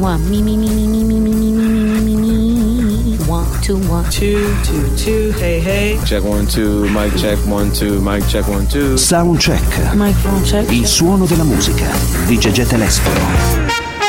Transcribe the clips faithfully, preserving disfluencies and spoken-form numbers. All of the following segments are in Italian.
one, me, me, me, me, me, me, me, me, me, me, me, one, two, one, two, two, two, hey, hey. Check one, two, mic check one, two, mic check one, two. Sound check. microphone check. Il suono della musica di Gegè Telesforo.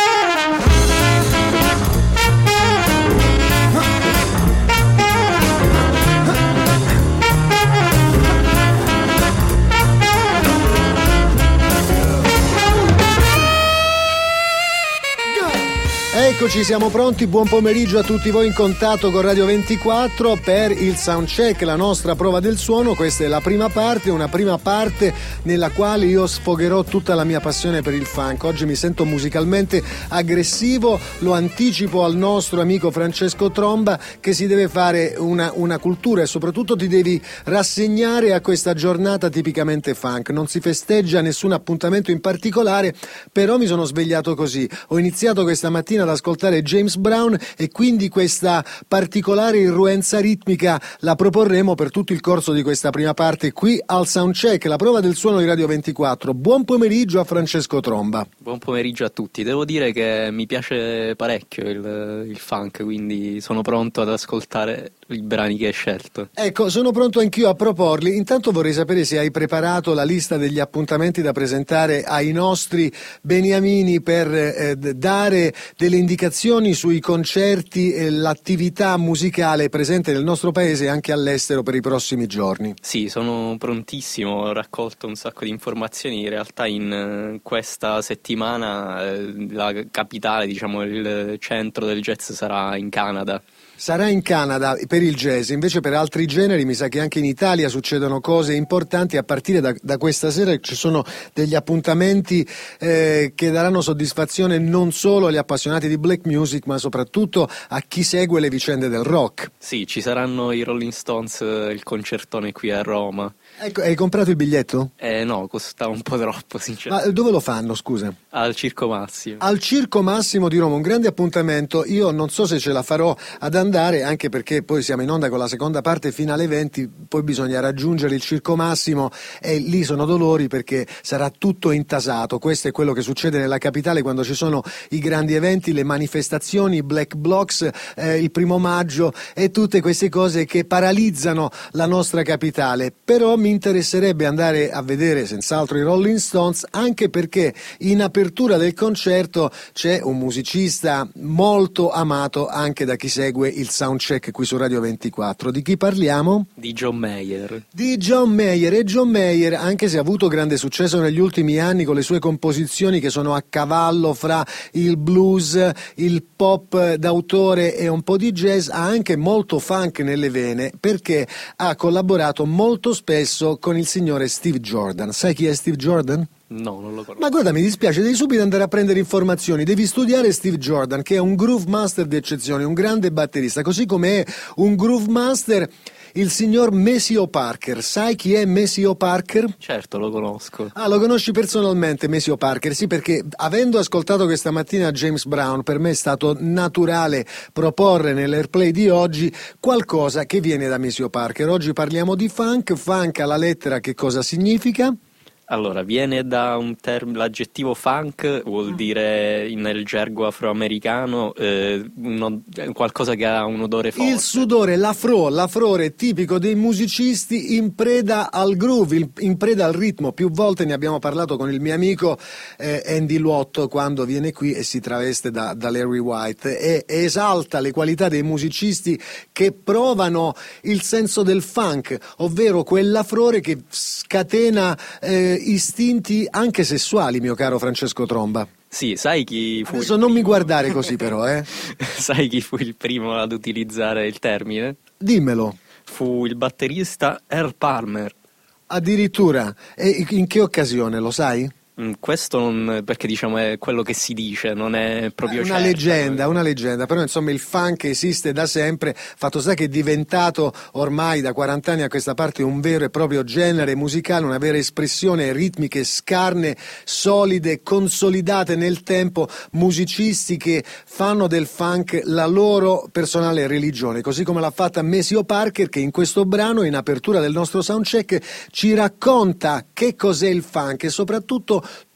Eccoci, siamo pronti, buon pomeriggio a tutti voi in contatto con Radio ventiquattro per il Soundcheck, la nostra prova del suono. Questa è la prima parte, una prima parte nella quale io sfogherò tutta la mia passione per il funk. Oggi mi sento musicalmente aggressivo, lo anticipo al nostro amico Francesco Tromba che si deve fare una, una cultura e soprattutto ti devi rassegnare a questa giornata tipicamente funk. Non si festeggia nessun appuntamento in particolare, però mi sono svegliato così. Ho iniziato questa mattina ad ascoltare James Brown e quindi questa particolare irruenza ritmica la proporremo per tutto il corso di questa prima parte qui al Soundcheck, la prova del suono di Radio ventiquattro. Buon pomeriggio a Francesco Tromba. Buon pomeriggio a tutti. Devo dire che mi piace parecchio il, il funk, quindi sono pronto ad ascoltare i brani che hai scelto. Ecco, sono pronto anch'io a proporli. Intanto vorrei sapere se hai preparato la lista degli appuntamenti da presentare ai nostri beniamini per eh, dare delle indicazioni sui concerti e l'attività musicale presente nel nostro paese e anche all'estero per i prossimi giorni. Sì, sono prontissimo, ho raccolto un sacco di informazioni. In realtà in uh, questa settimana uh, la capitale, diciamo il centro del jazz sarà in Canada. Sarà in Canada per il jazz, invece per altri generi mi sa che anche in Italia succedono cose importanti. A partire da, da questa sera ci sono degli appuntamenti eh, che daranno soddisfazione non solo agli appassionati di black music ma soprattutto a chi segue le vicende del rock. Sì, ci saranno i Rolling Stones, il concertone qui a Roma. Ecco, hai comprato il biglietto? Eh no, costava un po' troppo sinceramente. Ma dove lo fanno, scusa? Al Circo Massimo. Al Circo Massimo di Roma, un grande appuntamento. Io non so se ce la farò ad andare, anche perché poi siamo in onda con la seconda parte fino alle venti, poi bisogna raggiungere il Circo Massimo e lì sono dolori perché sarà tutto intasato. Questo è quello che succede nella capitale quando ci sono i grandi eventi, le manifestazioni, i black blocs, eh, il primo maggio e tutte queste cose che paralizzano la nostra capitale. Però mi interesserebbe andare a vedere senz'altro i Rolling Stones, anche perché in apertura del concerto c'è un musicista molto amato anche da chi segue il Soundcheck qui su Radio ventiquattro. Di chi parliamo? Di John Mayer. Di John Mayer. E John Mayer, anche se ha avuto grande successo negli ultimi anni con le sue composizioni che sono a cavallo fra il blues, il pop d'autore e un po' di jazz, ha anche molto funk nelle vene perché ha collaborato molto spesso con il signore Steve Jordan. Sai chi è Steve Jordan? No, non lo conosco. Ma guarda, mi dispiace, devi subito andare a prendere informazioni, devi studiare Steve Jordan, che è un groove master d'eccezione, un grande batterista, così come è un groove master il signor Maceo Parker. Sai chi è Maceo Parker? Certo, lo conosco. Ah, lo conosci personalmente Maceo Parker? Sì, perché avendo ascoltato questa mattina James Brown, per me è stato naturale proporre nell'airplay di oggi qualcosa che viene da Maceo Parker. Oggi parliamo di funk. Funk alla lettera che cosa significa? Allora, viene da un termine, l'aggettivo funk vuol dire nel gergo afroamericano eh, uno, qualcosa che ha un odore forte. Il sudore, l'afro, l'afrore tipico dei musicisti in preda al groove, in preda al ritmo. Più volte ne abbiamo parlato con il mio amico eh, Andy Luotto quando viene qui e si traveste da, da Larry White e, e esalta le qualità dei musicisti che provano il senso del funk, ovvero quell'afrore che scatena eh, istinti anche sessuali, mio caro Francesco Tromba. Sì, sai chi fu Adesso il non primo... mi guardare così però, eh. Sai chi fu il primo ad utilizzare il termine? Dimmelo. Fu il batterista Earl Palmer. Addirittura. E in che occasione, lo sai? Questo non, perché diciamo è quello che si dice, non è proprio una certo. leggenda, una leggenda, però insomma il funk esiste da sempre, fatto sta che è diventato ormai da quaranta anni a questa parte un vero e proprio genere musicale, una vera espressione, ritmiche scarne, solide, consolidate nel tempo, musicisti che fanno del funk la loro personale religione, così come l'ha fatta Maceo Parker, che in questo brano, in apertura del nostro soundcheck, ci racconta che cos'è il funk e soprattutto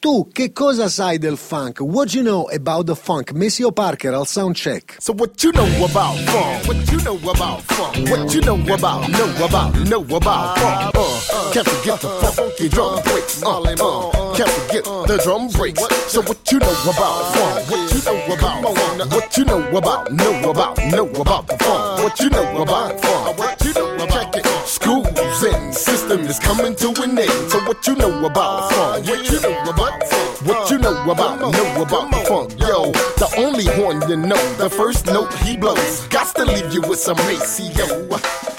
Tu che cosa sai del funk? What you know about the funk? Maceo Parker al Soundcheck. So what you know about funk? What you know about funk? What you know about, know about, know about funk? Uh, can't forget the funky drum breaks. Uh, uh, can't forget the drum breaks. So what you know about funk? What you know about funk? What you know about, know about, know about the funk? What you know about funk? What you know about it? Schools and system is coming to an end. So what you know about funk? What you know about funk? What you know about, know about the funk? Yo, the only horn you know, the first note he blows, got to leave you with some Maceo.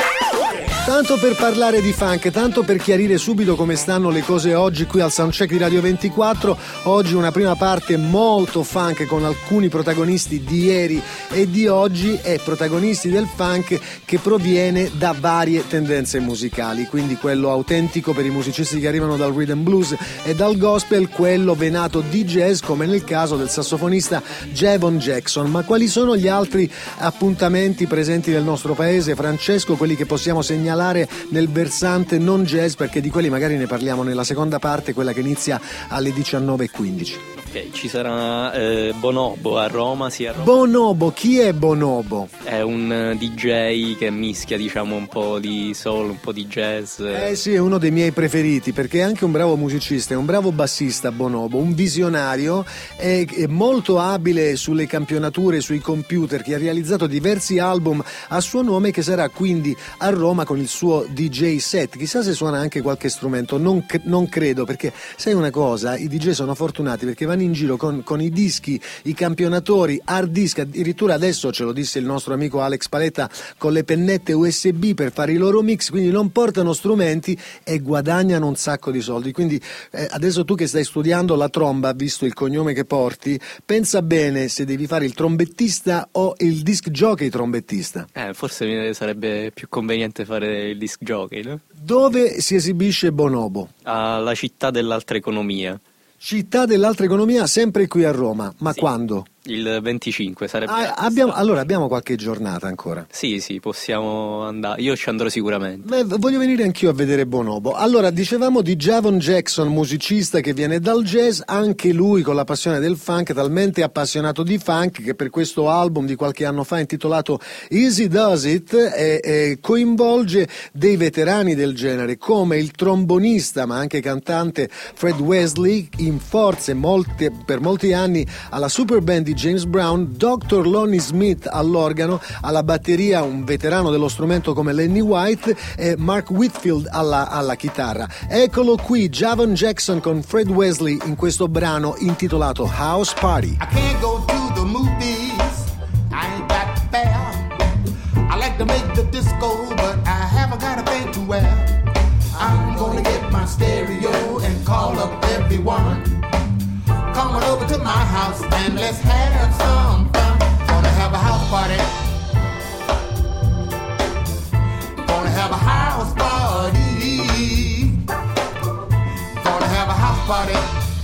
Tanto per parlare di funk, tanto per chiarire subito come stanno le cose oggi qui al Soundcheck di Radio ventiquattro, oggi una prima parte molto funk con alcuni protagonisti di ieri e di oggi e protagonisti del funk che proviene da varie tendenze musicali, quindi quello autentico per i musicisti che arrivano dal rhythm blues e dal gospel, quello venato di jazz come nel caso del sassofonista Javon Jackson. Ma quali sono gli altri appuntamenti presenti nel nostro paese, Francesco, quelli che possiamo segnalare nel versante non jazz, perché di quelli magari ne parliamo nella seconda parte, quella che inizia alle diciannove e quindici. Ok, ci sarà eh, Bonobo a Roma, sì, a Roma. Bonobo, chi è Bonobo? È un D J che mischia, diciamo, un po' di soul, un po' di jazz. Eh sì, è uno dei miei preferiti, perché è anche un bravo musicista, è un bravo bassista Bonobo, un visionario, è, è molto abile sulle campionature, sui computer, che ha realizzato diversi album a suo nome, che sarà quindi a Roma con il suo D J set. Chissà se suona anche qualche strumento, non, non credo, perché sai una cosa, i D J sono fortunati perché vanno in giro con, con i dischi, i campionatori, hard disk, addirittura adesso ce lo disse il nostro amico Alex Paletta, con le pennette U S B per fare i loro mix, quindi non portano strumenti e guadagnano un sacco di soldi. Quindi eh, adesso tu che stai studiando la tromba, visto il cognome che porti, pensa bene se devi fare il trombettista o il disc jockey trombettista. Eh, forse mi sarebbe più conveniente fare il disc jockey, no? Dove si esibisce Bonobo? Alla Città dell'Altra Economia. Città dell'Altra Economia, sempre qui a Roma, ma sì. Quando? Il venticinque sarebbe. Ah, abbiamo, allora abbiamo qualche giornata ancora. Sì, sì, possiamo andare. Io ci andrò sicuramente. Beh, voglio venire anch'io a vedere Bonobo. Allora, dicevamo di Javon Jackson, musicista che viene dal jazz, anche lui con la passione del funk, talmente appassionato di funk che per questo album di qualche anno fa intitolato Easy Does It eh, eh, coinvolge dei veterani del genere come il trombonista ma anche cantante Fred Wesley, in forze molte, per molti anni alla super band di James Brown, doctor Lonnie Smith all'organo, alla batteria un veterano dello strumento come Lenny White e Mark Whitfield alla, alla chitarra. Eccolo qui, Javon Jackson con Fred Wesley in questo brano intitolato House Party. I can't go to the movies, I ain't that fair. I like to make the disco, but I haven't got a thing to wear. I'm gonna get my stereo and call up everyone. Come on over to my house and let's have some fun. Gonna have a house party. Gonna have a house party. Gonna have a house party.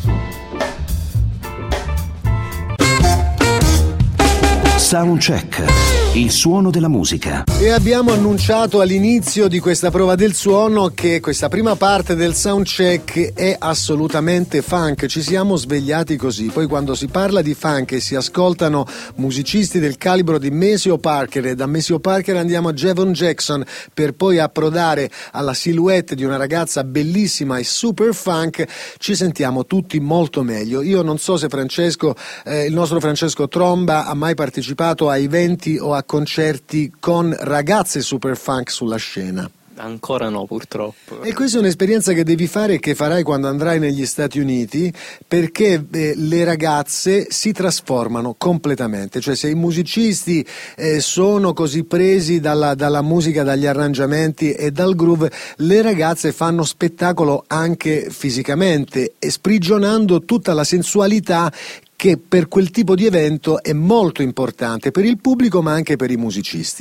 Soundcheck, il suono della musica. E abbiamo annunciato all'inizio di questa prova del suono che questa prima parte del Soundcheck è assolutamente funk. Ci siamo svegliati così. Poi quando si parla di funk e si ascoltano musicisti del calibro di Maceo Parker, e da Maceo Parker andiamo a Javon Jackson per poi approdare alla silhouette di una ragazza bellissima e super funk, ci sentiamo tutti molto meglio. Io non so se Francesco, eh, il nostro Francesco Tromba, ha mai partecipato a eventi o a concerti con ragazze super funk sulla scena. Ancora no, purtroppo. E questa è un'esperienza che devi fare e che farai quando andrai negli Stati Uniti, perché eh, le ragazze si trasformano completamente. Cioè, se i musicisti eh, sono così presi dalla, dalla musica, dagli arrangiamenti e dal groove, le ragazze fanno spettacolo anche fisicamente, sprigionando tutta la sensualità che per quel tipo di evento è molto importante per il pubblico ma anche per i musicisti.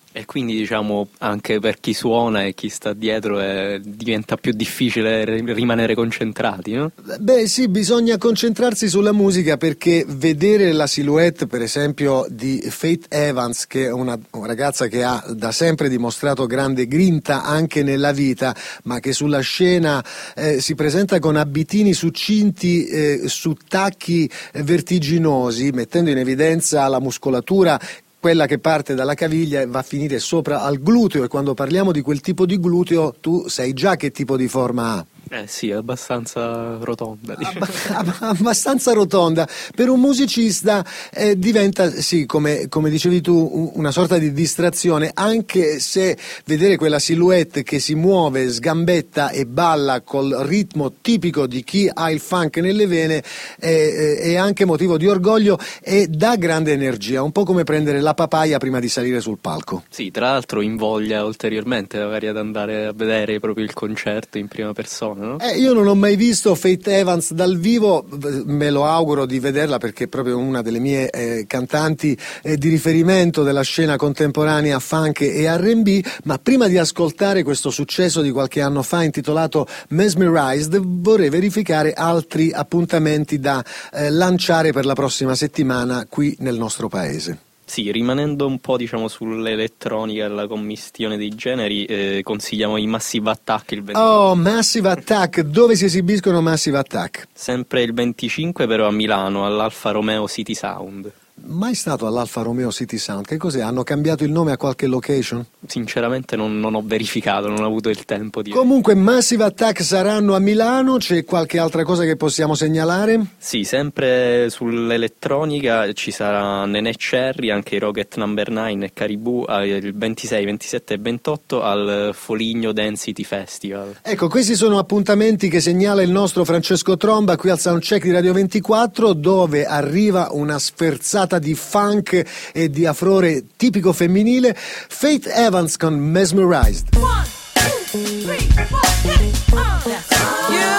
E quindi diciamo anche per chi suona e chi sta dietro è, diventa più difficile rimanere concentrati, no? Beh sì, bisogna concentrarsi sulla musica, perché vedere la silhouette per esempio di Faith Evans, che è una, una ragazza che ha da sempre dimostrato grande grinta anche nella vita, ma che sulla scena eh, si presenta con abitini succinti eh, su tacchi vertiginosi, mettendo in evidenza la muscolatura, quella che parte dalla caviglia e va a finire sopra al gluteo, e quando parliamo di quel tipo di gluteo tu sai già che tipo di forma ha. Eh sì, è abbastanza rotonda, diciamo. Ab- abbastanza rotonda. Per un musicista eh, diventa, sì, come, come dicevi tu, una sorta di distrazione, anche se vedere quella silhouette che si muove, sgambetta e balla col ritmo tipico di chi ha il funk nelle vene è, è anche motivo di orgoglio e dà grande energia, un po' come prendere la papaya prima di salire sul palco. Sì, tra l'altro invoglia ulteriormente magari ad andare a vedere proprio il concerto in prima persona. No? Eh, io non ho mai visto Faith Evans dal vivo, me lo auguro di vederla perché è proprio una delle mie eh, cantanti eh, di riferimento della scena contemporanea funk e R and B, ma prima di ascoltare questo successo di qualche anno fa intitolato Mesmerized vorrei verificare altri appuntamenti da eh, lanciare per la prossima settimana qui nel nostro paese. Sì, rimanendo un po' diciamo sull'elettronica e la commistione dei generi, eh, consigliamo i Massive Attack il venticinque. Oh, Massive Attack, dove si esibiscono Massive Attack? Sempre il venticinque però a Milano, all'Alfa Romeo City Sound. Mai stato all'Alfa Romeo City Sound? Che cos'è? Hanno cambiato il nome a qualche location? Sinceramente non, non ho verificato, non ho avuto il tempo di... Comunque Massive Attack saranno a Milano, c'è qualche altra cosa che possiamo segnalare? Sì, sempre sull'elettronica ci sarà Nene Cherry, anche i Rocket Number nine e Caribou il ventisei, ventisette e ventotto al Foligno Density Festival. Ecco, questi sono appuntamenti che segnala il nostro Francesco Tromba qui al Soundcheck di Radio ventiquattro, dove arriva una sferzata di funk e di afrore tipico femminile. Faith Evans con Mesmerized. One, two, three, four, hit it. Uh, that's right. You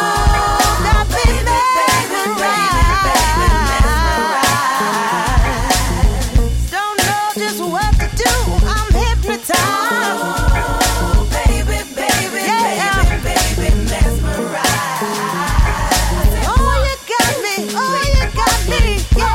got me mesmerized. Don't know just what to do. I'm hypnotized. Oh, baby, baby, yeah. baby, baby, mesmerized. Oh, you got me. Oh, you got me. Yeah.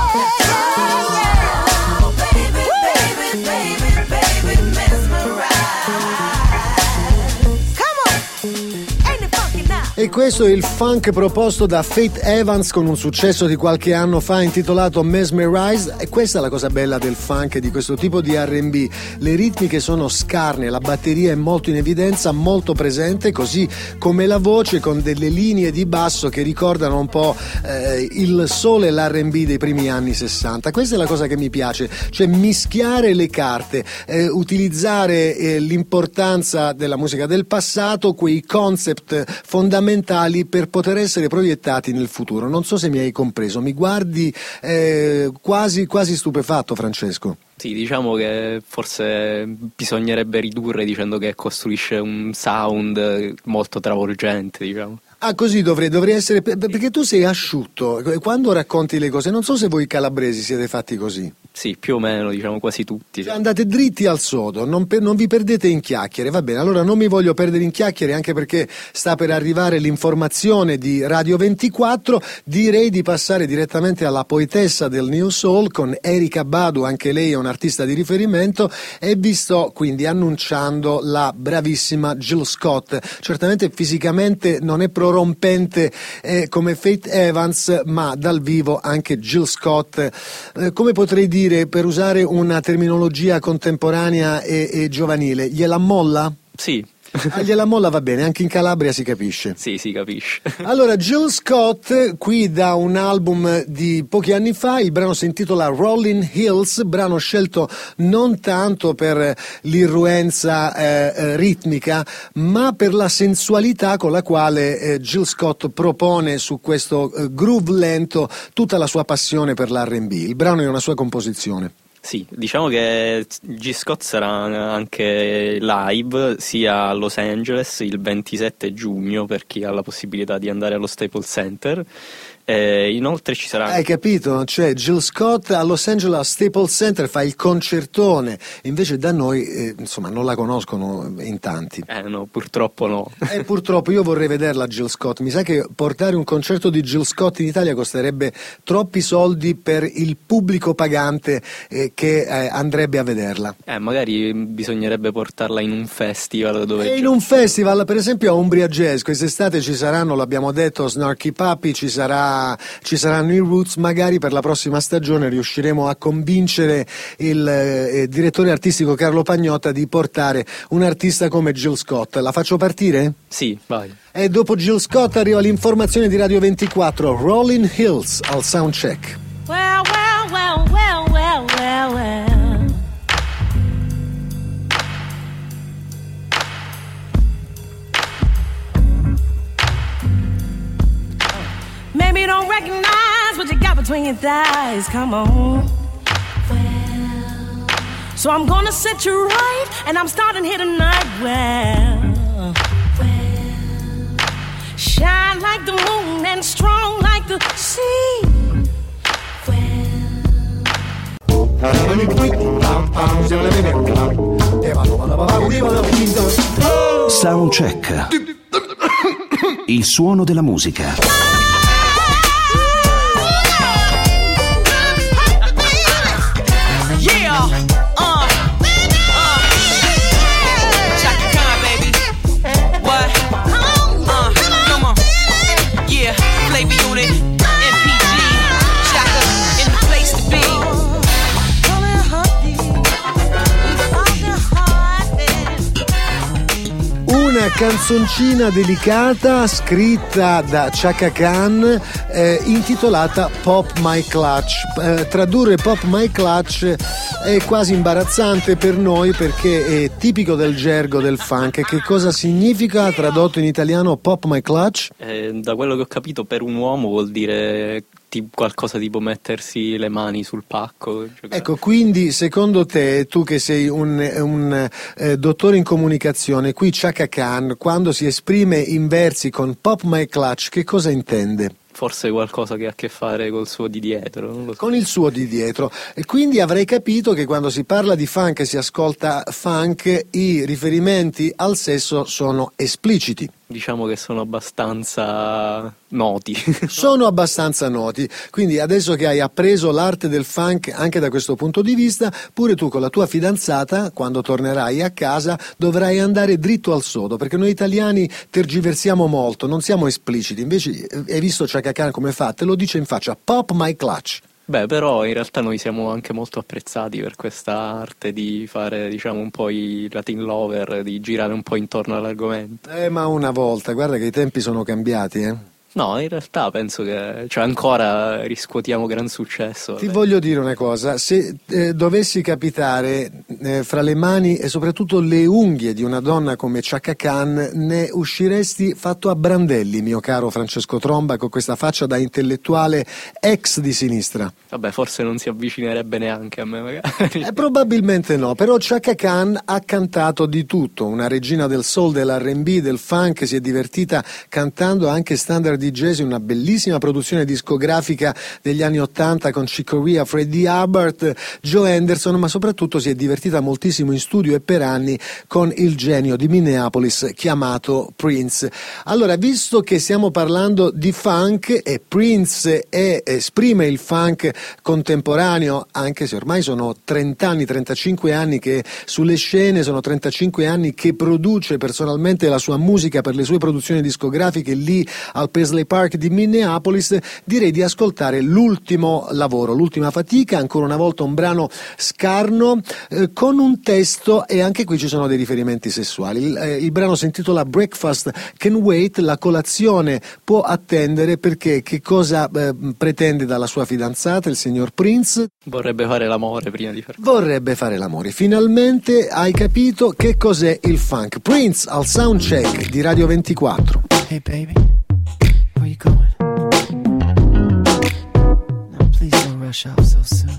E questo è il funk proposto da Faith Evans con un successo di qualche anno fa intitolato Mesmerized, e questa è la cosa bella del funk e di questo tipo di R and B. Le ritmiche sono scarne, la batteria è molto in evidenza, molto presente, così come la voce, con delle linee di basso che ricordano un po' eh, il soul e l'R and B dei primi anni sessanta. Questa è la cosa che mi piace, cioè mischiare le carte, eh, utilizzare eh, l'importanza della musica del passato, quei concept fondamentali per poter essere proiettati nel futuro. Non so se mi hai compreso, mi guardi eh, quasi, quasi stupefatto, Francesco. Sì, diciamo che forse bisognerebbe ridurre dicendo che costruisce un sound molto travolgente, diciamo. Ah, così dovrei, dovrei essere, perché tu sei asciutto quando racconti le cose. Non so se voi calabresi siete fatti così. Sì, più o meno, diciamo quasi tutti. Cioè, andate dritti al sodo, non, per, non vi perdete in chiacchiere, va bene. Allora non mi voglio perdere in chiacchiere, anche perché sta per arrivare l'informazione di Radio ventiquattro. Direi di passare direttamente alla poetessa del New Soul con Erykah Badu, anche lei è un'artista di riferimento, e vi sto quindi annunciando la bravissima Jill Scott. Certamente fisicamente non è prorompente eh, come Faith Evans, ma dal vivo anche Jill Scott, eh, come potrei dire, per usare una terminologia contemporanea e, e giovanile, gliela molla? Sì. Ah, gliela molla, va bene, anche in Calabria si capisce. Sì, si capisce. Allora, Jill Scott, qui da un album di pochi anni fa, il brano si intitola Rolling Hills, brano scelto non tanto per l'irruenza eh, ritmica, ma per la sensualità con la quale eh, Jill Scott propone su questo eh, groove lento tutta la sua passione per l'R and B. Il brano è una sua composizione. Sì, diciamo che G. Scott sarà anche live sia a Los Angeles il ventisette giugno per chi ha la possibilità di andare allo Staples Center, E inoltre ci sarà... Hai capito? Cioè Jill Scott a Los Angeles Staples Center fa il concertone, invece da noi eh, insomma non la conoscono in tanti. Eh no, purtroppo no. E purtroppo io vorrei vederla Jill Scott, mi sa che portare un concerto di Jill Scott in Italia costerebbe troppi soldi per il pubblico pagante eh, che eh, andrebbe a vederla. Eh, magari bisognerebbe portarla in un festival dove... E in un festival, per esempio a Umbria Jazz, quest'estate ci saranno, l'abbiamo detto, Snarky Puppy, ci sarà ci saranno i Roots, magari per la prossima stagione riusciremo a convincere il eh, direttore artistico Carlo Pagnotta di portare un artista come Jill Scott. La faccio partire? Sì, vai. E dopo Jill Scott arriva l'informazione di Radio ventiquattro, Rolling Hills al soundcheck. Well, well, well, well, well, well, well. Maybe you don't recognize what you got between your thighs. Come on. Well, so I'm gonna set you right, and I'm starting here tonight. Well, well, shine like the moon and strong like the sea. Well. Soundcheck. Il suono della musica. Una canzoncina delicata scritta da Chaka Khan eh, intitolata Pop My Clutch. Eh, tradurre Pop My Clutch è quasi imbarazzante per noi perché è tipico del gergo del funk. Che cosa significa tradotto in italiano Pop My Clutch? Eh, da quello che ho capito, per un uomo vuol dire qualcosa tipo mettersi le mani sul pacco. Giocare. Ecco, quindi secondo te, tu che sei un, un eh, dottore in comunicazione, qui Chaka Khan, quando si esprime in versi con Pop My Clutch, che cosa intende? Forse qualcosa che ha a che fare col suo di dietro, non lo so. Con il suo di dietro. E quindi avrei capito che quando si parla di funk e si ascolta funk, i riferimenti al sesso sono espliciti. Diciamo che sono abbastanza noti. Sono abbastanza noti, quindi adesso che hai appreso l'arte del funk anche da questo punto di vista, pure tu con la tua fidanzata, quando tornerai a casa, dovrai andare dritto al sodo, perché noi italiani tergiversiamo molto, non siamo espliciti. Invece hai visto Chaka Khan come fa? Te lo dice in faccia, Pop My Clutch. Beh, però in realtà noi siamo anche molto apprezzati per questa arte di fare, diciamo, un po' i Latin lover, di girare un po' intorno all'argomento. Eh, ma una volta, guarda che i tempi sono cambiati, eh. No, in realtà penso che cioè ancora riscuotiamo gran successo. Ti vabbè. voglio dire una cosa, se eh, dovessi capitare eh, fra le mani e soprattutto le unghie di una donna come Chaka Khan, ne usciresti fatto a brandelli, mio caro Francesco Tromba, con questa faccia da intellettuale ex di sinistra. Vabbè, forse non si avvicinerebbe neanche a me, magari. Eh, probabilmente no, però Chaka Khan ha cantato di tutto, una regina del soul, dell'R and B, del funk, si è divertita cantando anche standard di jazz, una bellissima produzione discografica degli anni ottanta con Chick Corea, Freddie Hubbard, Joe Anderson, ma soprattutto si è divertita moltissimo in studio e per anni con il genio di Minneapolis chiamato Prince. Allora, visto che stiamo parlando di funk e Prince è, esprime il funk contemporaneo, anche se ormai sono trenta anni, trentacinque anni che sulle scene, sono trentacinque anni che produce personalmente la sua musica per le sue produzioni discografiche lì al Paisley Park di Minneapolis, direi di ascoltare l'ultimo lavoro, l'ultima fatica, ancora una volta un brano scarno eh, con un testo, e anche qui ci sono dei riferimenti sessuali. Il, eh, il brano si intitola Breakfast Can Wait, la colazione può attendere, perché che cosa eh, pretende dalla sua fidanzata, il signor Prince? Vorrebbe fare l'amore prima di fare. Vorrebbe fare l'amore. Finalmente hai capito che cos'è il funk. Prince al soundcheck di Radio ventiquattro. Hey baby, where you going? No, please don't rush off so soon.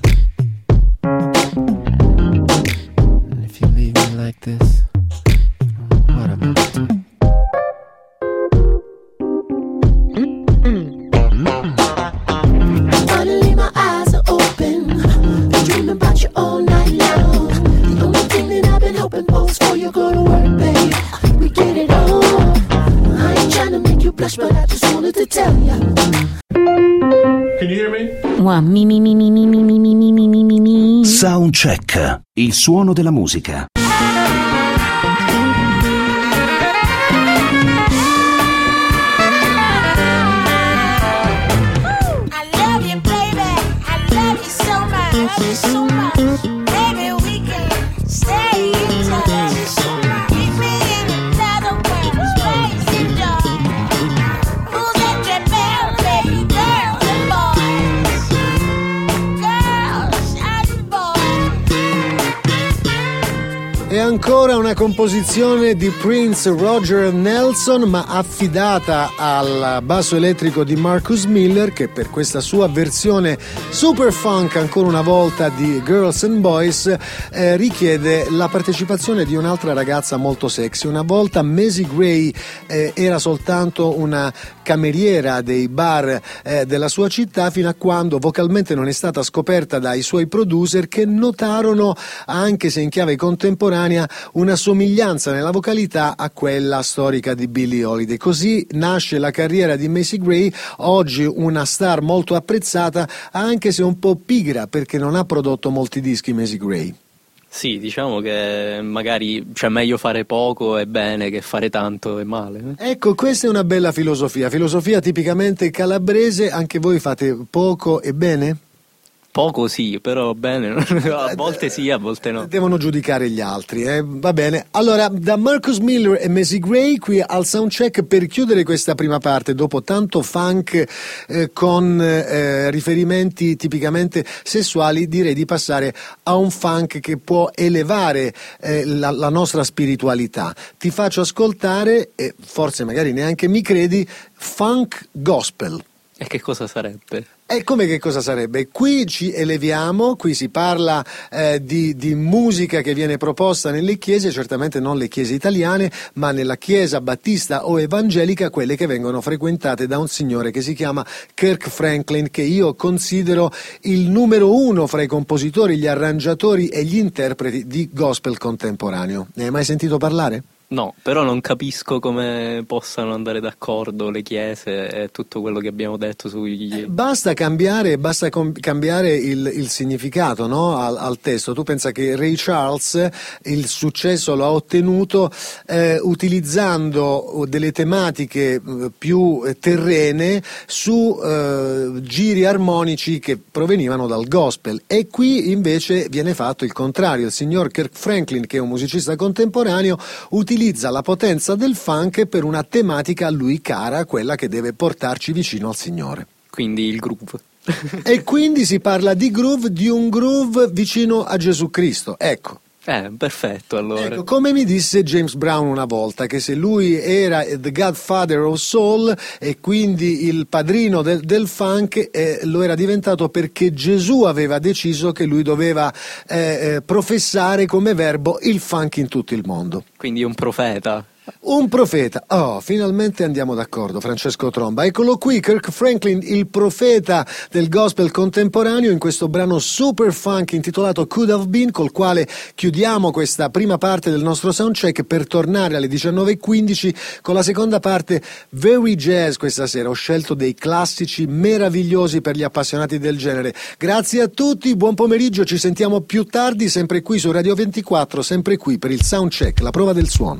And if you leave me like this, what am I gonna do? hear me? One, me, me, me, me, me, me, me, me, me, me, me, me, me. Soundcheck, il suono della musica. So much, maybe we can stay in touch. Meet me in another world, space and dark. Who's that dread bell, baby? Girls and boys, girls and boys. E ancora una composizione di Prince Roger Nelson, ma affidata al basso elettrico di Marcus Miller, che per questa sua versione super funk ancora una volta di Girls and Boys eh, richiede la partecipazione di un'altra ragazza molto sexy. Una volta Macy Gray eh, era soltanto una cameriera dei bar eh, della sua città, fino a quando vocalmente non è stata scoperta dai suoi producer, che notarono, anche se in chiave contemporanea, una somiglianza nella vocalità a quella storica di Billie Holiday. Così nasce la carriera di Macy Gray, oggi una star molto apprezzata, anche se un po' pigra, perché non ha prodotto molti dischi Macy Gray. Sì, diciamo che magari c'è meglio fare poco e bene che fare tanto e male. Ecco, questa è una bella filosofia, filosofia tipicamente calabrese. Anche voi fate poco e bene? Poco sì, però bene, a volte sì, a volte no. Devono giudicare gli altri, eh? Va bene. Allora, da Marcus Miller e Macy Gray qui al Soundcheck, per chiudere questa prima parte, dopo tanto funk eh, con eh, riferimenti tipicamente sessuali, direi di passare a un funk che può elevare eh, la, la nostra spiritualità. Ti faccio ascoltare, e forse magari neanche mi credi, funk gospel. E che cosa sarebbe? E come che cosa sarebbe? Qui ci eleviamo, qui si parla eh, di, di musica che viene proposta nelle chiese, certamente non le chiese italiane, ma nella chiesa battista o evangelica, quelle che vengono frequentate da un signore che si chiama Kirk Franklin, che io considero il numero uno fra i compositori, gli arrangiatori e gli interpreti di gospel contemporaneo. Ne hai mai sentito parlare? No, però non capisco come possano andare d'accordo le chiese e tutto quello che abbiamo detto sugli... Eh, basta cambiare, basta com- cambiare il, il significato, no? al, al testo. Tu pensa che Ray Charles il successo lo ha ottenuto eh, utilizzando delle tematiche eh, più terrene su eh, giri armonici che provenivano dal gospel, e qui invece viene fatto il contrario. Il signor Kirk Franklin, che è un musicista contemporaneo, utilizza utilizza la potenza del funk per una tematica a lui cara, quella che deve portarci vicino al Signore. Quindi il groove. E quindi si parla di groove, di un groove vicino a Gesù Cristo, ecco. Eh, perfetto, allora. Ecco, come mi disse James Brown una volta, che se lui era the godfather of soul e quindi il padrino del, del funk, eh, lo era diventato perché Gesù aveva deciso che lui doveva eh, eh, professare come verbo il funk in tutto il mondo. Quindi un profeta. Un profeta. Oh, finalmente andiamo d'accordo, Francesco Tromba. Eccolo qui, Kirk Franklin, il profeta del gospel contemporaneo, in questo brano super funk intitolato Could Have Been, col quale chiudiamo questa prima parte del nostro soundcheck, per tornare alle diciannove e quindici con la seconda parte very jazz. Questa sera ho scelto dei classici meravigliosi per gli appassionati del genere. Grazie a tutti, buon pomeriggio, ci sentiamo più tardi, sempre qui su Radio ventiquattro, sempre qui per il soundcheck, la prova del suono.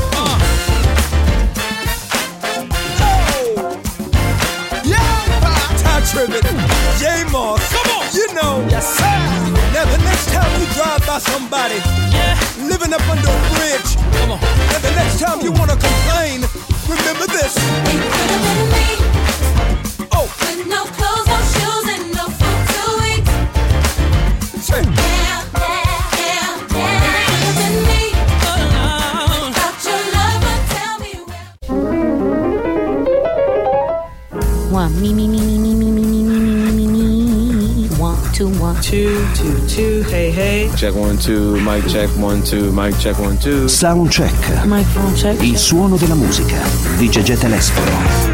J Moss, come on, you know. Yes, sir. Now the next time you drive by somebody, yeah, living up under a bridge, come on. And the next time you wanna complain, remember this. It could have been me. Oh, with no clothes, no shoes, and no food to eat. Say, yeah, yeah, yeah, yeah. It could have been me. Without your love, but tell me where. One, me, me, me, me, me, me, me, me, me, me, me, me. One, two, one. Two, two, two, hey, hey. Check one, two, mic check one, two, mic check one, two. Soundcheck. Microphone check. Il suono della musica di Gegè Telesforo.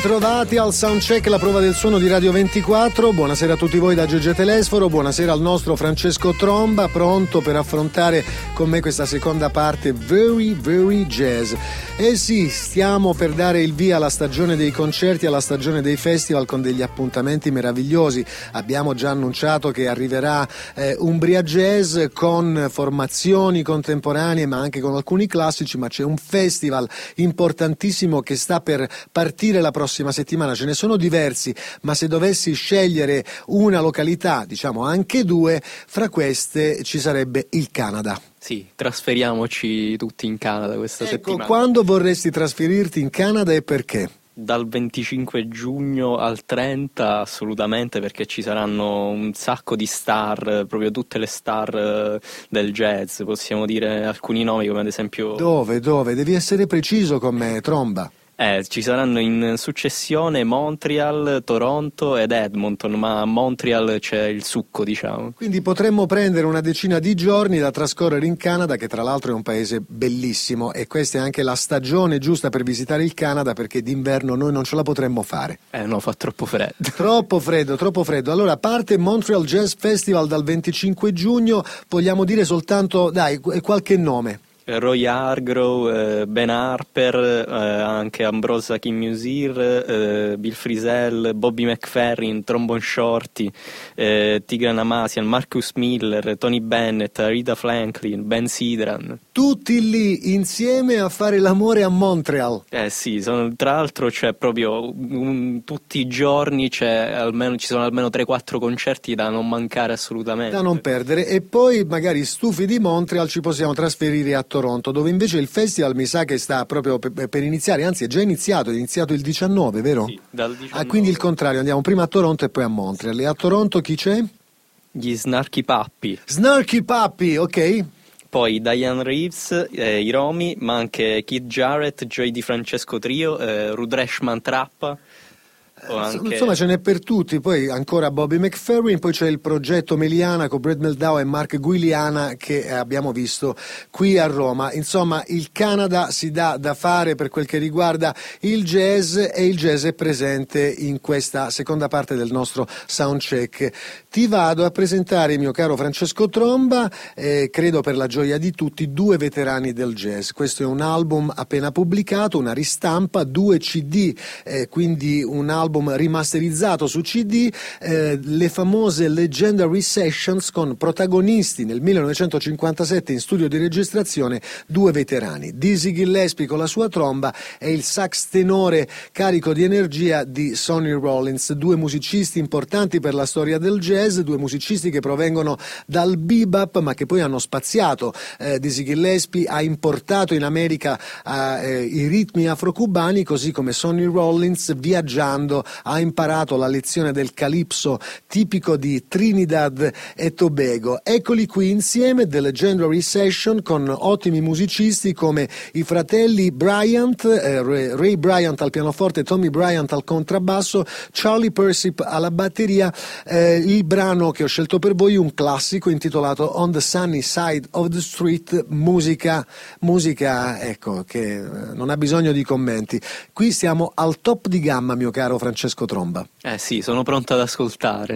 ritrovati al Soundcheck, la prova del suono di Radio ventiquattro. Buonasera a tutti voi da Gigi Telesforo, buonasera al nostro Francesco Tromba, pronto per affrontare con me questa seconda parte very very jazz. Eh sì, stiamo per dare il via alla stagione dei concerti, alla stagione dei festival con degli appuntamenti meravigliosi. Abbiamo già annunciato che arriverà eh, Umbria Jazz con formazioni contemporanee ma anche con alcuni classici, ma c'è un festival importantissimo che sta per partire la prossima settimana. Ce ne sono diversi, ma se dovessi scegliere una località, diciamo anche due, fra queste ci sarebbe il Canada. Sì, trasferiamoci tutti in Canada questa ecco, settimana. Quando vorresti trasferirti in Canada e perché? Dal venticinque giugno al trenta assolutamente, perché ci saranno un sacco di star, proprio tutte le star del jazz, possiamo dire alcuni nomi come ad esempio... Dove, dove? Devi essere preciso con me, Tromba. Eh, ci saranno in successione Montreal, Toronto ed Edmonton, ma a Montreal c'è il succo, diciamo. Quindi potremmo prendere una decina di giorni da trascorrere in Canada, che tra l'altro è un paese bellissimo, e questa è anche la stagione giusta per visitare il Canada, perché d'inverno noi non ce la potremmo fare. Eh no, fa troppo freddo. Troppo freddo, troppo freddo. Allora, parte Montreal Jazz Festival dal venticinque giugno, vogliamo dire soltanto, dai, qualche nome. Roy Hargrove, eh, Ben Harper, eh, anche Ambrosa Kim-Musir, eh, Bill Frisell, Bobby McFerrin, Trombone Shorty, eh, Tigran Amassian, Marcus Miller, Tony Bennett, Rita Franklin, Ben Sidran. Tutti lì insieme a fare l'amore a Montreal. Eh sì, sono, tra l'altro c'è proprio un, tutti i giorni c'è almeno, ci sono almeno tre quattro concerti da non mancare assolutamente. Da non perdere, e poi magari stufi di Montreal ci possiamo trasferire a Toronto, dove invece il festival mi sa che sta proprio per, per iniziare, anzi è già iniziato, è iniziato il diciannove, vero? Sì, dal diciannove. Ah, quindi il contrario, andiamo prima a Toronto e poi a Montreal. E a Toronto chi c'è? Gli Snarky Puppy. Snarky Puppy, ok. Poi Diane Reeves, eh, i Romi, ma anche Keith Jarrett, Joey Di Francesco Trio, eh, Rudresh Mantrappa. Anche... Insomma ce n'è per tutti, poi ancora Bobby McFerrin, poi c'è il progetto Meliana con Brad Meldau e Mark Guiliana che abbiamo visto qui a Roma. Insomma il Canada si dà da fare per quel che riguarda il jazz, e il jazz è presente in questa seconda parte del nostro soundcheck. Ti vado a presentare, mio caro Francesco Tromba, eh, credo per la gioia di tutti, due veterani del jazz. Questo è un album appena pubblicato, una ristampa, due C D, eh, quindi un album rimasterizzato su C D, eh, le famose Legendary Sessions, con protagonisti nel millenovecentocinquantasette in studio di registrazione due veterani, Dizzy Gillespie con la sua tromba e il sax tenore carico di energia di Sonny Rollins, due musicisti importanti per la storia del jazz, due musicisti che provengono dal bebop ma che poi hanno spaziato. eh, Dizzy Gillespie ha importato in America eh, i ritmi afrocubani, così come Sonny Rollins, viaggiando, ha imparato la lezione del calypso tipico di Trinidad e Tobago. Eccoli qui insieme, The Legendary Session, con ottimi musicisti come i fratelli Bryant, eh, Ray Bryant al pianoforte, Tommy Bryant al contrabbasso, Charlie Persip alla batteria. Eh, il brano che ho scelto per voi, un classico intitolato On the Sunny Side of the Street, musica, musica ecco, che non ha bisogno di commenti. Qui siamo al top di gamma, mio caro Francesco Tromba. Eh sì, sono pronto ad ascoltare.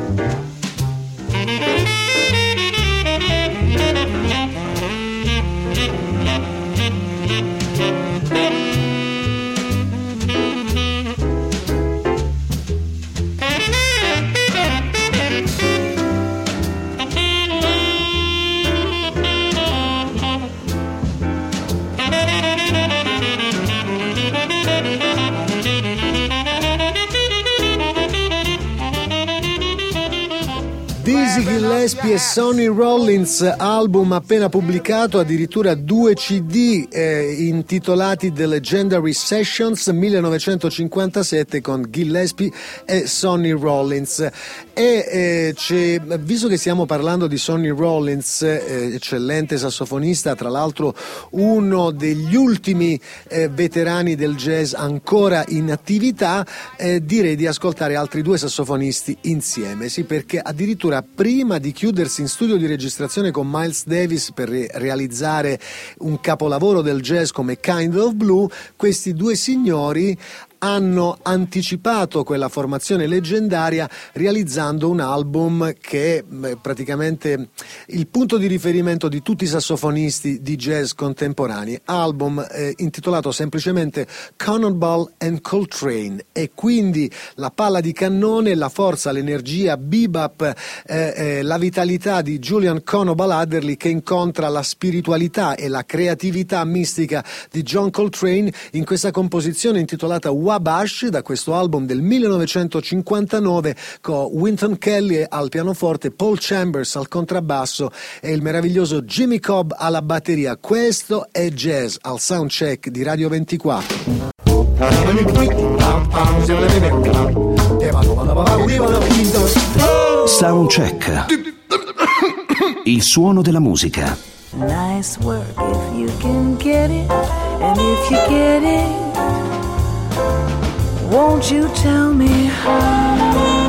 Dizzy Gillespie e Sonny Rollins, album appena pubblicato, addirittura due C D eh, intitolati The Legendary Sessions millenovecentocinquantasette con Gillespie e Sonny Rollins. E eh, c'è, visto che stiamo parlando di Sonny Rollins, eh, eccellente sassofonista, tra l'altro uno degli ultimi eh, veterani del jazz ancora in attività, eh, direi di ascoltare altri due sassofonisti insieme, sì, perché addirittura prima di chiudersi in studio di registrazione con Miles Davis per re- realizzare un capolavoro del jazz come Kind of Blue, questi due signori hanno anticipato quella formazione leggendaria realizzando un album che è praticamente il punto di riferimento di tutti i sassofonisti di jazz contemporanei, album eh, intitolato semplicemente Cannonball and Coltrane, e quindi la palla di cannone, la forza, l'energia, bebop, eh, eh, la vitalità di Julian Cannonball Adderley che incontra la spiritualità e la creatività mistica di John Coltrane in questa composizione intitolata Wabash, da questo album del millenovecentocinquantanove, con Wynton Kelly al pianoforte, Paul Chambers al contrabbasso e il meraviglioso Jimmy Cobb alla batteria. Questo è jazz al Soundcheck di Radio ventiquattro. Soundcheck. Il suono della musica. Nice work if you can get it, and if you get it, won't you tell me how?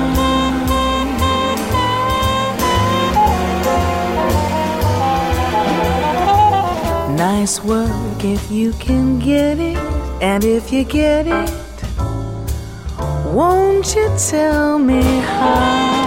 Nice work if you can get it, and if you get it, won't you tell me how?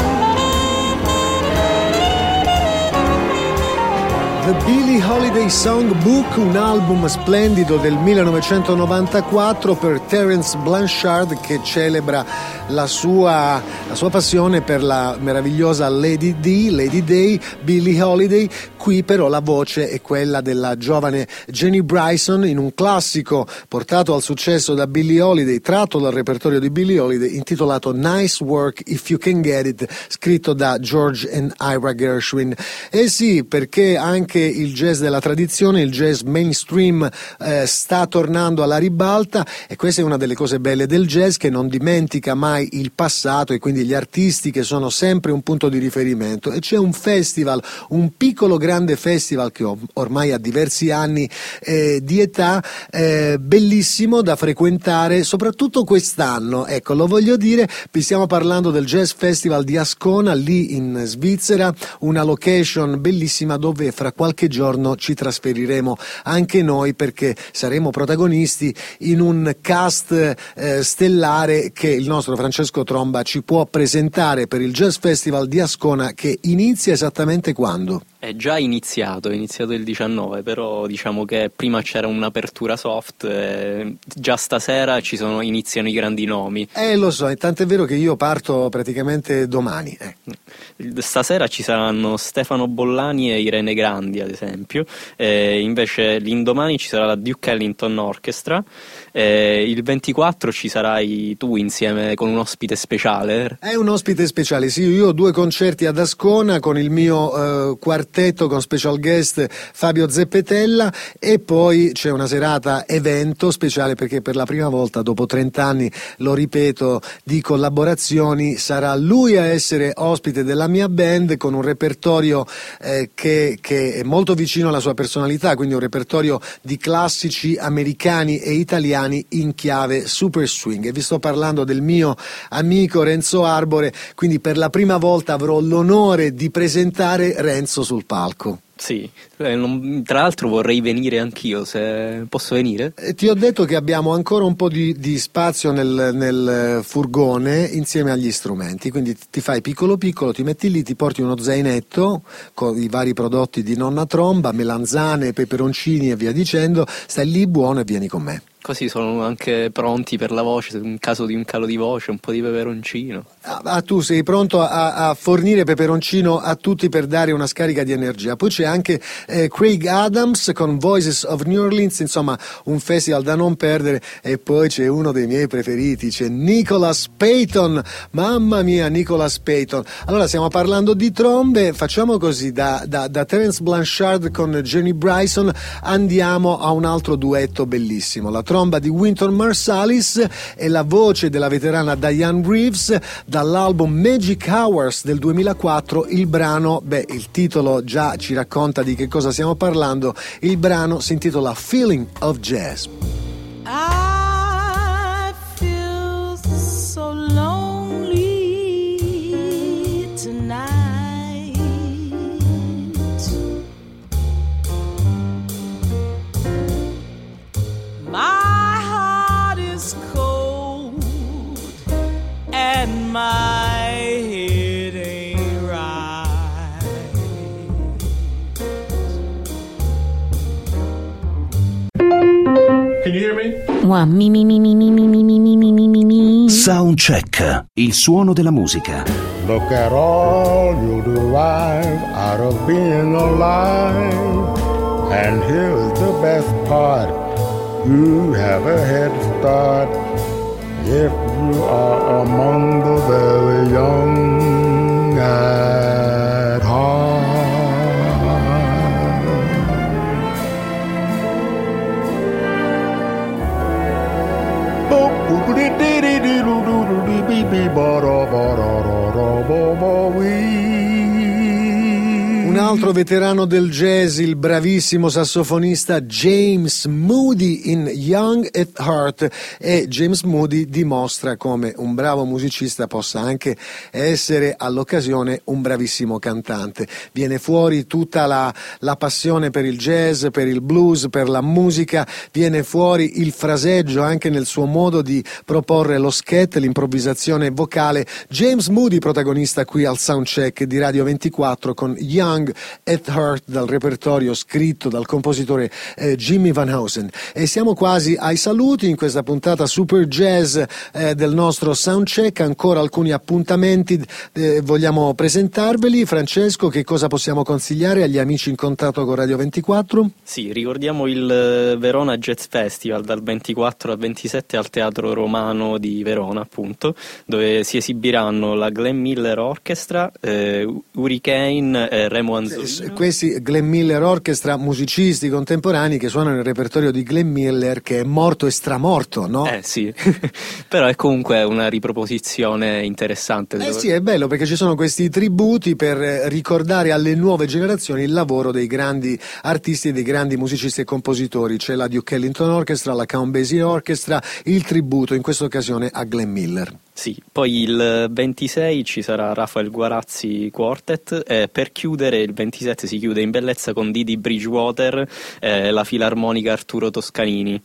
The Billie Holiday Songbook, un album splendido del millenovecentonovantaquattro per Terence Blanchard, che celebra la sua, la sua passione per la meravigliosa Lady D, Lady Day, Billie Holiday. Qui però la voce è quella della giovane Jenny Bryson in un classico portato al successo da Billie Holiday, tratto dal repertorio di Billie Holiday, intitolato Nice Work If You Can Get It, scritto da George and Ira Gershwin. Eh sì, perché anche il jazz della tradizione, il jazz mainstream eh, sta tornando alla ribalta, e questa è una delle cose belle del jazz, che non dimentica mai il passato e quindi gli artisti che sono sempre un punto di riferimento. E c'è un festival, un piccolo grande festival che ho ormai ha diversi anni eh, di età, eh, bellissimo da frequentare, soprattutto quest'anno. Ecco, lo voglio dire, vi stiamo parlando del Jazz Festival di Ascona, lì in Svizzera, una location bellissima dove fra qualche giorno ci trasferiremo anche noi, perché saremo protagonisti in un cast eh, stellare che il nostro Francesco Tromba ci può presentare per il Jazz Festival di Ascona, che inizia esattamente quando? È già iniziato, è iniziato il diciannove, però diciamo che prima c'era un'apertura soft, e già stasera ci sono, iniziano i grandi nomi. Eh lo so, tant'è vero che io parto praticamente domani. Eh. Stasera ci saranno Stefano Bollani e Irene Grandi, ad esempio, e invece l'indomani ci sarà la Duke Ellington Orchestra, e il ventiquattro ci sarai tu insieme con un ospite speciale. È un ospite speciale, sì, io ho due concerti ad Ascona con il mio eh, quartetto con special guest Fabio Zeppetella, e poi c'è una serata evento speciale perché per la prima volta dopo trenta anni, lo ripeto, di collaborazioni, sarà lui a essere ospite della mia band con un repertorio eh, che, che è molto vicino alla sua personalità, quindi un repertorio di classici americani e italiani in chiave super swing. E vi sto parlando del mio amico Renzo Arbore, quindi per la prima volta avrò l'onore di presentare Renzo sul palco. Sì, eh, non, tra l'altro vorrei venire anch'io, se posso venire. Eh, ti ho detto che abbiamo ancora un po' di, di spazio nel, nel furgone insieme agli strumenti, quindi ti fai piccolo piccolo, ti metti lì, ti porti uno zainetto con i vari prodotti di nonna Tromba, melanzane, peperoncini e via dicendo, stai lì buono e vieni con me. Così sono anche pronti per la voce, in caso di un calo di voce, un po' di peperoncino. Ah, ah, tu sei pronto a, a fornire peperoncino a tutti per dare una scarica di energia. Poi c'è anche eh, Craig Adams con Voices of New Orleans, insomma un festival da non perdere. E poi c'è uno dei miei preferiti, c'è Nicholas Payton, mamma mia, Nicholas Payton. Allora stiamo parlando di trombe, facciamo così, da, da, da Terence Blanchard con Jenny Bryson andiamo a un altro duetto bellissimo, la tromba di Wynton Marsalis e la voce della veterana Diane Reeves, dall'album Magic Hours del duemilaquattro. Il brano, beh, il titolo già ci racconta di che cosa stiamo parlando. Il brano si intitola Feeling of Jazz. I feel so lonely tonight. My heart is cold my head ain't right. Can you hear me? One, mi mi mi mi mi mi mi mi mi mi mi mi. Soundcheck, il suono della musica. Look at all you derive out of being alive. And here's the best part, you have a head start if you are among the very young at heart. Un altro veterano del jazz, il bravissimo sassofonista James Moody in Young at Heart, e James Moody dimostra come un bravo musicista possa anche essere all'occasione un bravissimo cantante. Viene fuori tutta la, la passione per il jazz, per il blues, per la musica, viene fuori il fraseggio anche nel suo modo di proporre lo scat, l'improvvisazione vocale. James Moody protagonista qui al Soundcheck di Radio ventiquattro con Young at Heart, dal repertorio scritto dal compositore eh, Jimmy Van Heusen. E siamo quasi ai saluti in questa puntata super jazz eh, del nostro Soundcheck. Ancora alcuni appuntamenti eh, vogliamo presentarveli. Francesco, che cosa possiamo consigliare agli amici in contatto con Radio ventiquattro? Sì, ricordiamo il Verona Jazz Festival dal ventiquattro al ventisette al Teatro Romano di Verona, appunto, dove si esibiranno la Glenn Miller Orchestra, eh, Hurricane e Remo Anzolino. Questi Glenn Miller Orchestra, musicisti contemporanei che suonano il repertorio di Glenn Miller, che è morto e stramorto, no? Eh sì, però è comunque una riproposizione interessante. Eh sì, è bello perché ci sono questi tributi per ricordare alle nuove generazioni il lavoro dei grandi artisti e dei grandi musicisti e compositori. C'è la Duke Ellington Orchestra, la Count Basie Orchestra, il tributo in questa occasione a Glenn Miller. Sì, poi il ventisei ci sarà Rafael Guarazzi Quartet, e per chiudere il ventisette si chiude in bellezza con Didi Bridgewater, eh, la filarmonica Arturo Toscanini.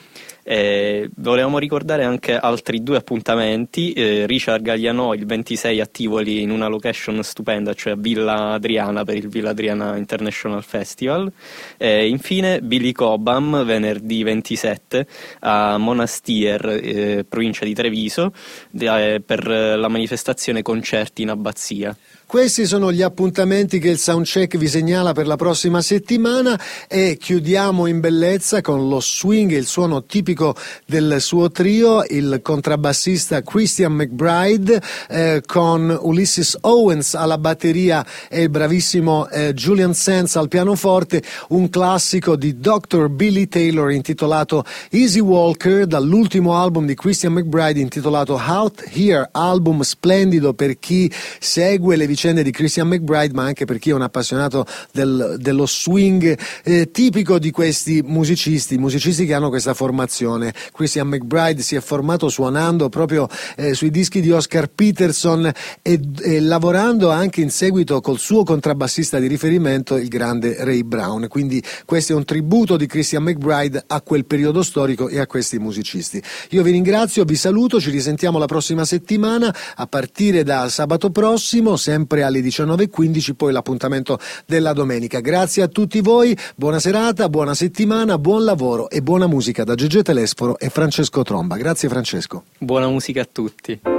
Eh, volevamo ricordare anche altri due appuntamenti. eh, Richard Galliano il ventisei a Tivoli in una location stupenda, cioè Villa Adriana, per il Villa Adriana International Festival. Eh, infine Billy Cobham venerdì ventisette a Monastier, eh, provincia di Treviso, eh, per la manifestazione Concerti in Abbazia. Questi sono gli appuntamenti che il Soundcheck vi segnala per la prossima settimana, e chiudiamo in bellezza con lo swing e il suono tipico del suo trio, il contrabbassista Christian McBride eh, con Ulysses Owens alla batteria e il bravissimo eh, Julian Sands al pianoforte, un classico di doctor Billy Taylor intitolato Easy Walker, dall'ultimo album di Christian McBride intitolato Out Here, album splendido per chi segue le vicende di Christian McBride, ma anche per chi è un appassionato del, dello swing eh, tipico di questi musicisti, musicisti che hanno questa formazione. Christian McBride si è formato suonando proprio eh, sui dischi di Oscar Peterson e, e lavorando anche in seguito col suo contrabbassista di riferimento, il grande Ray Brown. Quindi questo è un tributo di Christian McBride a quel periodo storico e a questi musicisti. Io vi ringrazio, vi saluto, ci risentiamo la prossima settimana a partire da sabato prossimo, sempre alle diciannove e quindici, poi l'appuntamento della domenica. Grazie a tutti voi, buona serata, buona settimana, buon lavoro e buona musica da Gege Telesforo e Francesco Tromba. Grazie Francesco. Buona musica a tutti.